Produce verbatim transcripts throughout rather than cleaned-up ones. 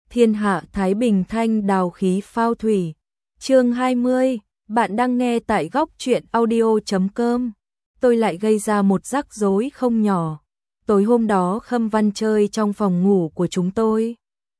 thiên hạ thái bình thanh đào khí phao thủy. Chương hai mươi, bạn đang nghe tại góc truyện audio chấm com. Tôi lại gây ra một rắc rối không nhỏ. Tối hôm đó Khâm Văn chơi trong phòng ngủ của chúng tôi.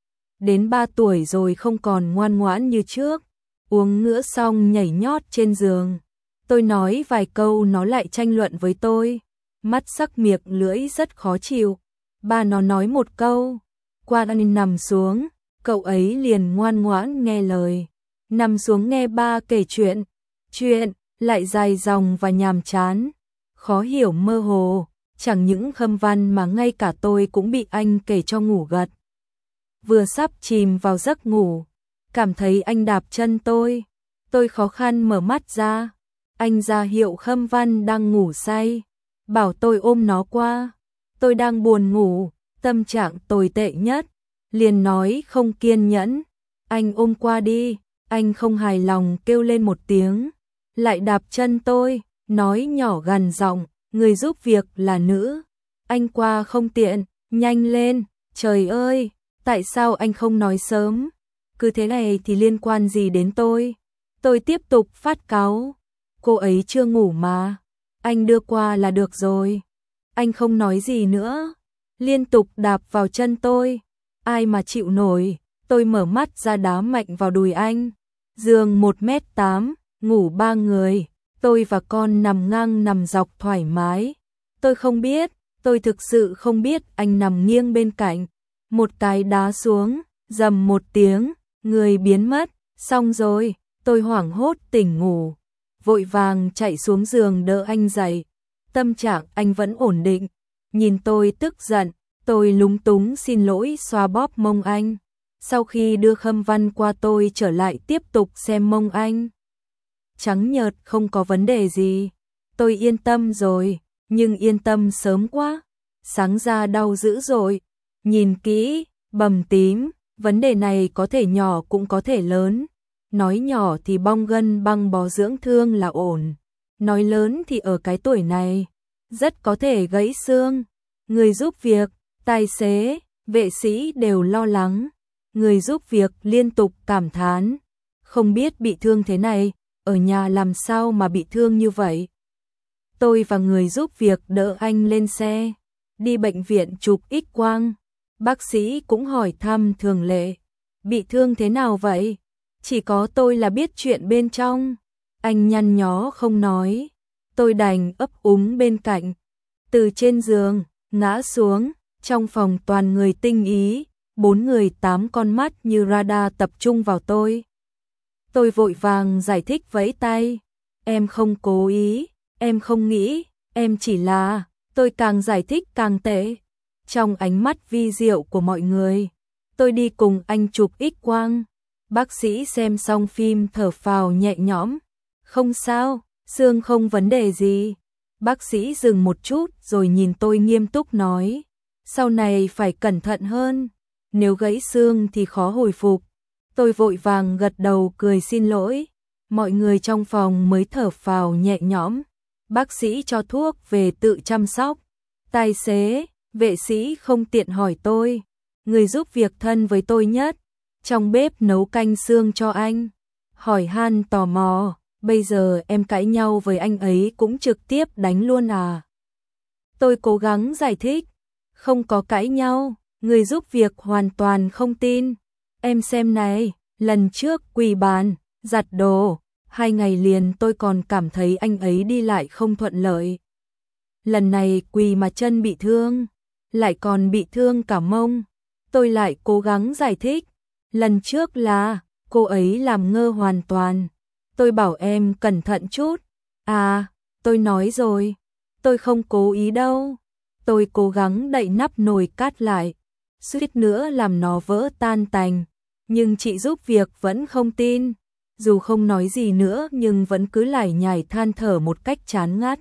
Đến ba tuổi rồi không còn ngoan ngoãn như trước. Uống ngữa xong nhảy nhót trên giường. Tôi nói vài câu nó lại tranh luận với tôi. Mắt sắc miệng lưỡi rất khó chịu. Ba nó nói một câu. Qua anh nằm xuống. Cậu ấy liền ngoan ngoãn nghe lời. Nằm xuống nghe ba kể chuyện. Chuyện lại dài dòng và nhàm chán. Khó hiểu mơ hồ. Chẳng những Khâm Văn mà ngay cả tôi cũng bị anh kể cho ngủ gật. Vừa sắp chìm vào giấc ngủ. Cảm thấy anh đạp chân tôi. Tôi khó khăn mở mắt ra. Anh ra hiệu Khâm Văn đang ngủ say. Bảo tôi ôm nó qua. Tôi đang buồn ngủ. Tâm trạng tồi tệ nhất. Liền nói không kiên nhẫn. Anh ôm qua đi. Anh không hài lòng kêu lên một tiếng. Lại đạp chân tôi. Nói nhỏ gằn giọng. Người giúp việc là nữ. Anh qua không tiện. Nhanh lên. Trời ơi. Tại sao anh không nói sớm? Cứ thế này thì liên quan gì đến tôi? Tôi tiếp tục phát cáu. Cô ấy chưa ngủ mà. Anh đưa qua là được rồi. Anh không nói gì nữa. Liên tục đạp vào chân tôi. Ai mà chịu nổi. Tôi mở mắt ra đá mạnh vào đùi anh. Giường một mét tám, ngủ ba người. Tôi và con nằm ngang nằm dọc thoải mái. Tôi không biết, tôi thực sự không biết anh nằm nghiêng bên cạnh. Một cái đá xuống, rầm một tiếng, người biến mất. Xong rồi, tôi hoảng hốt tỉnh ngủ. Vội vàng chạy xuống giường đỡ anh dậy. Tâm trạng anh vẫn ổn định. Nhìn tôi tức giận, tôi lúng túng xin lỗi xoa bóp mông anh. Sau khi đưa Khâm Văn qua tôi trở lại tiếp tục xem mông anh. Trắng nhợt không có vấn đề gì. Tôi yên tâm rồi, nhưng yên tâm sớm quá. Sáng ra đau dữ dội. Nhìn kỹ, bầm tím, vấn đề này có thể nhỏ cũng có thể lớn. Nói nhỏ thì bong gân băng bó dưỡng thương là ổn. Nói lớn thì ở cái tuổi này, rất có thể gãy xương. Người giúp việc, tài xế, vệ sĩ đều lo lắng. Người giúp việc liên tục cảm thán. Không biết bị thương thế này, ở nhà làm sao mà bị thương như vậy. Tôi và người giúp việc đỡ anh lên xe. Đi bệnh viện chụp X-quang. Bác sĩ cũng hỏi thăm thường lệ. Bị thương thế nào vậy? Chỉ có tôi là biết chuyện bên trong. Anh nhăn nhó không nói. Tôi đành ấp úng bên cạnh. Từ trên giường, ngã xuống. Trong phòng toàn người tinh ý. Bốn người tám con mắt như radar tập trung vào tôi. Tôi vội vàng giải thích vẫy tay. Em không cố ý. Em không nghĩ. Em chỉ là... Tôi càng giải thích càng tệ. Trong ánh mắt vi diệu của mọi người, tôi đi cùng anh chụp X-quang. Bác sĩ xem xong phim thở phào nhẹ nhõm. Không sao, xương không vấn đề gì. Bác sĩ dừng một chút rồi nhìn tôi nghiêm túc nói. Sau này phải cẩn thận hơn. Nếu gãy xương thì khó hồi phục. Tôi vội vàng gật đầu cười xin lỗi. Mọi người trong phòng mới thở phào nhẹ nhõm. Bác sĩ cho thuốc về tự chăm sóc. Tài xế, vệ sĩ không tiện hỏi tôi. Người giúp việc thân với tôi nhất. Trong bếp nấu canh xương cho anh. Hỏi han tò mò. Bây giờ em cãi nhau với anh ấy cũng trực tiếp đánh luôn à? Tôi cố gắng giải thích. Không có cãi nhau. Người giúp việc hoàn toàn không tin. Em xem này. Lần trước quỳ bàn, giặt đồ. Hai ngày liền tôi còn cảm thấy anh ấy đi lại không thuận lợi. Lần này quỳ mà chân bị thương. Lại còn bị thương cả mông. Tôi lại cố gắng giải thích. Lần trước là cô ấy làm ngơ hoàn toàn. Tôi bảo em cẩn thận chút. À, tôi nói rồi. Tôi không cố ý đâu. Tôi cố gắng đậy nắp nồi cát lại. Suýt nữa làm nó vỡ tan tành. Nhưng chị giúp việc vẫn không tin. Dù không nói gì nữa nhưng vẫn cứ lải nhải than thở một cách chán ngắt.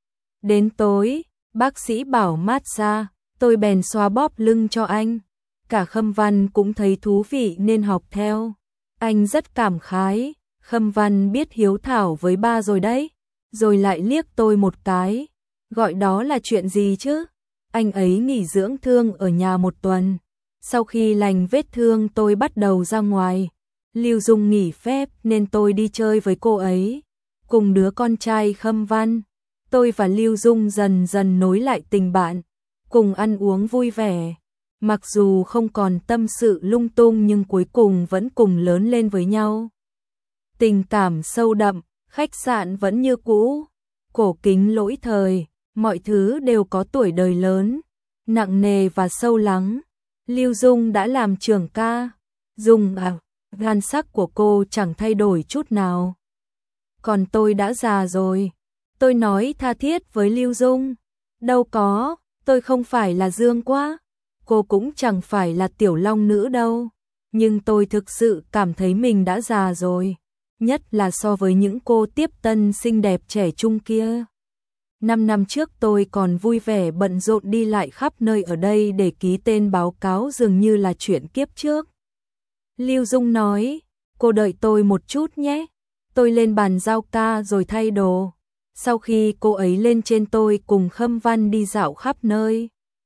Đến tối, bác sĩ bảo massage, tôi bèn xoa bóp lưng cho anh. Cả Khâm Văn cũng thấy thú vị nên học theo. Anh rất cảm khái, Khâm Văn biết hiếu thảo với ba rồi đấy. Rồi lại liếc tôi một cái. Gọi đó là chuyện gì chứ? Anh ấy nghỉ dưỡng thương ở nhà một tuần. Sau khi lành vết thương tôi bắt đầu ra ngoài. Lưu Dung nghỉ phép nên tôi đi chơi với cô ấy. Cùng đứa con trai Khâm Văn, tôi và Lưu Dung dần dần nối lại tình bạn, cùng ăn uống vui vẻ. Mặc dù không còn tâm sự lung tung nhưng cuối cùng vẫn cùng lớn lên với nhau. Tình cảm sâu đậm, khách sạn vẫn như cũ, cổ kính lỗi thời, mọi thứ đều có tuổi đời lớn, nặng nề và sâu lắng. Lưu Dung đã làm trưởng ca, Dung à, nhan sắc của cô chẳng thay đổi chút nào. Còn tôi đã già rồi, tôi nói tha thiết với Lưu Dung. Đâu có, tôi không phải là Dương Quá, cô cũng chẳng phải là Tiểu Long Nữ đâu. Nhưng tôi thực sự cảm thấy mình đã già rồi, nhất là so với những cô tiếp tân xinh đẹp trẻ trung kia. Năm năm trước tôi còn vui vẻ bận rộn đi lại khắp nơi ở đây để ký tên báo cáo dường như là chuyện kiếp trước. Lưu Dung nói, cô đợi tôi một chút nhé. Tôi lên bàn giao ca rồi thay đồ. Sau khi cô ấy lên trên tôi cùng Khâm Văn đi dạo khắp nơi.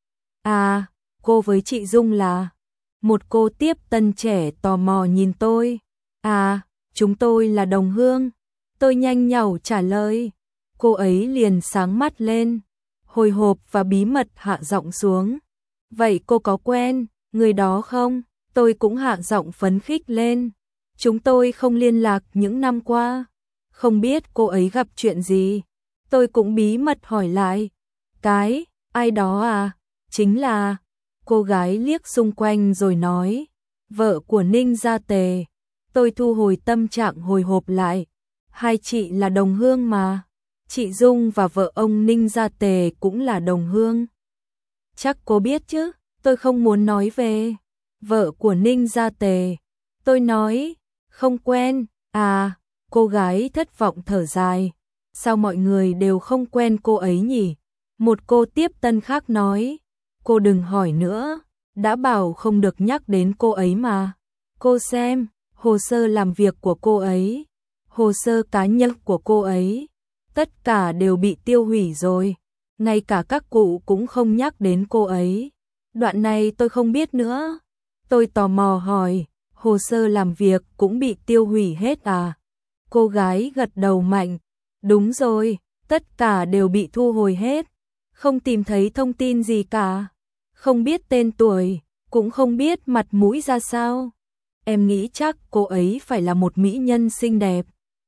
À, cô với chị Dung là? Một cô tiếp tân trẻ tò mò nhìn tôi. À, chúng tôi là đồng hương. Tôi nhanh nhảu trả lời. Cô ấy liền sáng mắt lên, hồi hộp và bí mật hạ giọng xuống. Vậy cô có quen người đó không? Tôi cũng hạ giọng phấn khích lên. Chúng tôi không liên lạc những năm qua. Không biết cô ấy gặp chuyện gì. Tôi cũng bí mật hỏi lại. Cái, ai đó à? Chính là... Cô gái liếc xung quanh rồi nói. Vợ của Ninh Gia Tề. Tôi thu hồi tâm trạng hồi hộp lại. Hai chị là đồng hương mà. Chị Dung và vợ ông Ninh Gia Tề cũng là đồng hương. Chắc cô biết chứ, tôi không muốn nói về vợ của Ninh Gia Tề. Tôi nói, không quen. À, cô gái thất vọng thở dài. Sao mọi người đều không quen cô ấy nhỉ? Một cô tiếp tân khác nói, cô đừng hỏi nữa, đã bảo không được nhắc đến cô ấy mà. Cô xem, hồ sơ làm việc của cô ấy, hồ sơ cá nhân của cô ấy. Tất cả đều bị tiêu hủy rồi, ngay cả các cụ cũng không nhắc đến cô ấy. Đoạn này tôi không biết nữa. Tôi tò mò hỏi, hồ sơ làm việc cũng bị tiêu hủy hết à? Cô gái gật đầu mạnh, đúng rồi, tất cả đều bị thu hồi hết. Không tìm thấy thông tin gì cả, không biết tên tuổi, cũng không biết mặt mũi ra sao. Em nghĩ chắc cô ấy phải là một mỹ nhân xinh đẹp,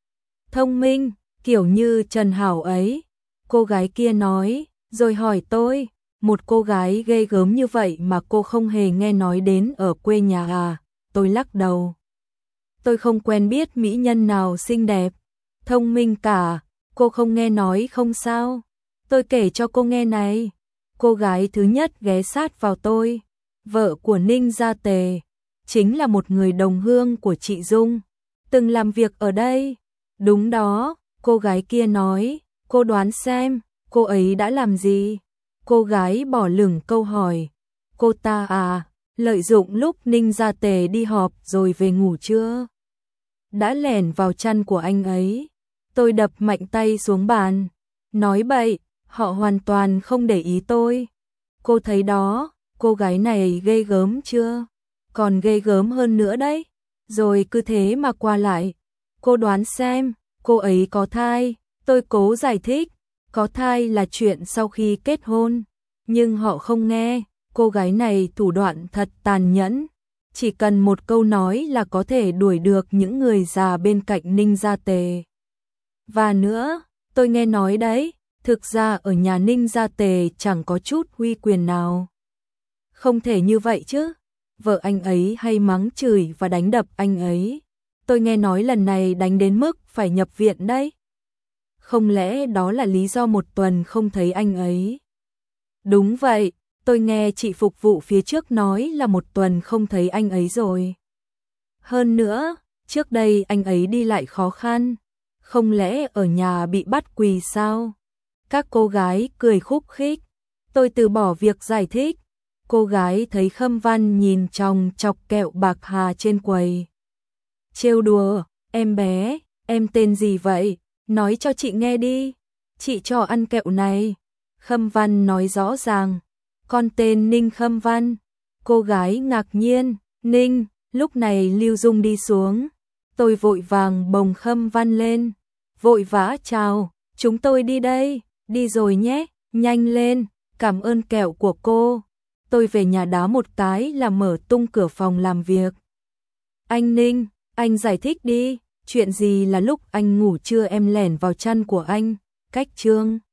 thông minh, kiểu như Trần Hảo ấy. Cô gái kia nói, rồi hỏi tôi, một cô gái ghê gớm như vậy mà cô không hề nghe nói đến ở quê nhà à? Tôi lắc đầu. Tôi không quen biết mỹ nhân nào xinh đẹp, thông minh cả, cô không nghe nói không sao? Tôi kể cho cô nghe này. Cô gái thứ nhất ghé sát vào tôi, vợ của Ninh Gia Tề, chính là một người đồng hương của chị Dung, từng làm việc ở đây. Đúng đó, cô gái kia nói, cô đoán xem, cô ấy đã làm gì? Cô gái bỏ lửng câu hỏi, cô ta à, lợi dụng lúc Ninh Gia Tề đi họp rồi về ngủ trưa, đã lẻn vào chăn của anh ấy. Tôi đập mạnh tay xuống bàn, nói bậy, họ hoàn toàn không để ý tôi. Cô thấy đó, cô gái này ghê gớm chưa? Còn ghê gớm hơn nữa đấy. Rồi cứ thế mà qua lại. Cô đoán xem, cô ấy có thai. Tôi cố giải thích, có thai là chuyện sau khi kết hôn. Nhưng họ không nghe, cô gái này thủ đoạn thật tàn nhẫn. Chỉ cần một câu nói là có thể đuổi được những người già bên cạnh Ninh Gia Tề. Và nữa, tôi nghe nói đấy, thực ra ở nhà Ninh Gia Tề chẳng có chút uy quyền nào. Không thể như vậy chứ. Vợ anh ấy hay mắng chửi và đánh đập anh ấy. Tôi nghe nói lần này đánh đến mức phải nhập viện đấy. Không lẽ đó là lý do một tuần không thấy anh ấy? Đúng vậy, tôi nghe chị phục vụ phía trước nói là một tuần không thấy anh ấy rồi. Hơn nữa, trước đây anh ấy đi lại khó khăn. Không lẽ ở nhà bị bắt quỳ sao? Các cô gái cười khúc khích. Tôi từ bỏ việc giải thích. Cô gái thấy Khâm Văn nhìn chòng chọc kẹo bạc hà trên quầy. Trêu đùa, em bé, em tên gì vậy? Nói cho chị nghe đi. Chị cho ăn kẹo này. Khâm Văn nói rõ ràng. Con tên Ninh Khâm Văn. cô gái ngạc nhiên, Ninh, lúc này Lưu Dung đi xuống. Tôi vội vàng bồng Khâm Văn lên, vội vã chào, chúng tôi đi đây, đi rồi nhé, nhanh lên, cảm ơn kẹo của cô. Tôi về nhà đá một cái là mở tung cửa phòng làm việc. Anh Ninh, anh giải thích đi, chuyện gì là lúc anh ngủ trưa em lẻn vào chăn của anh, cách chương.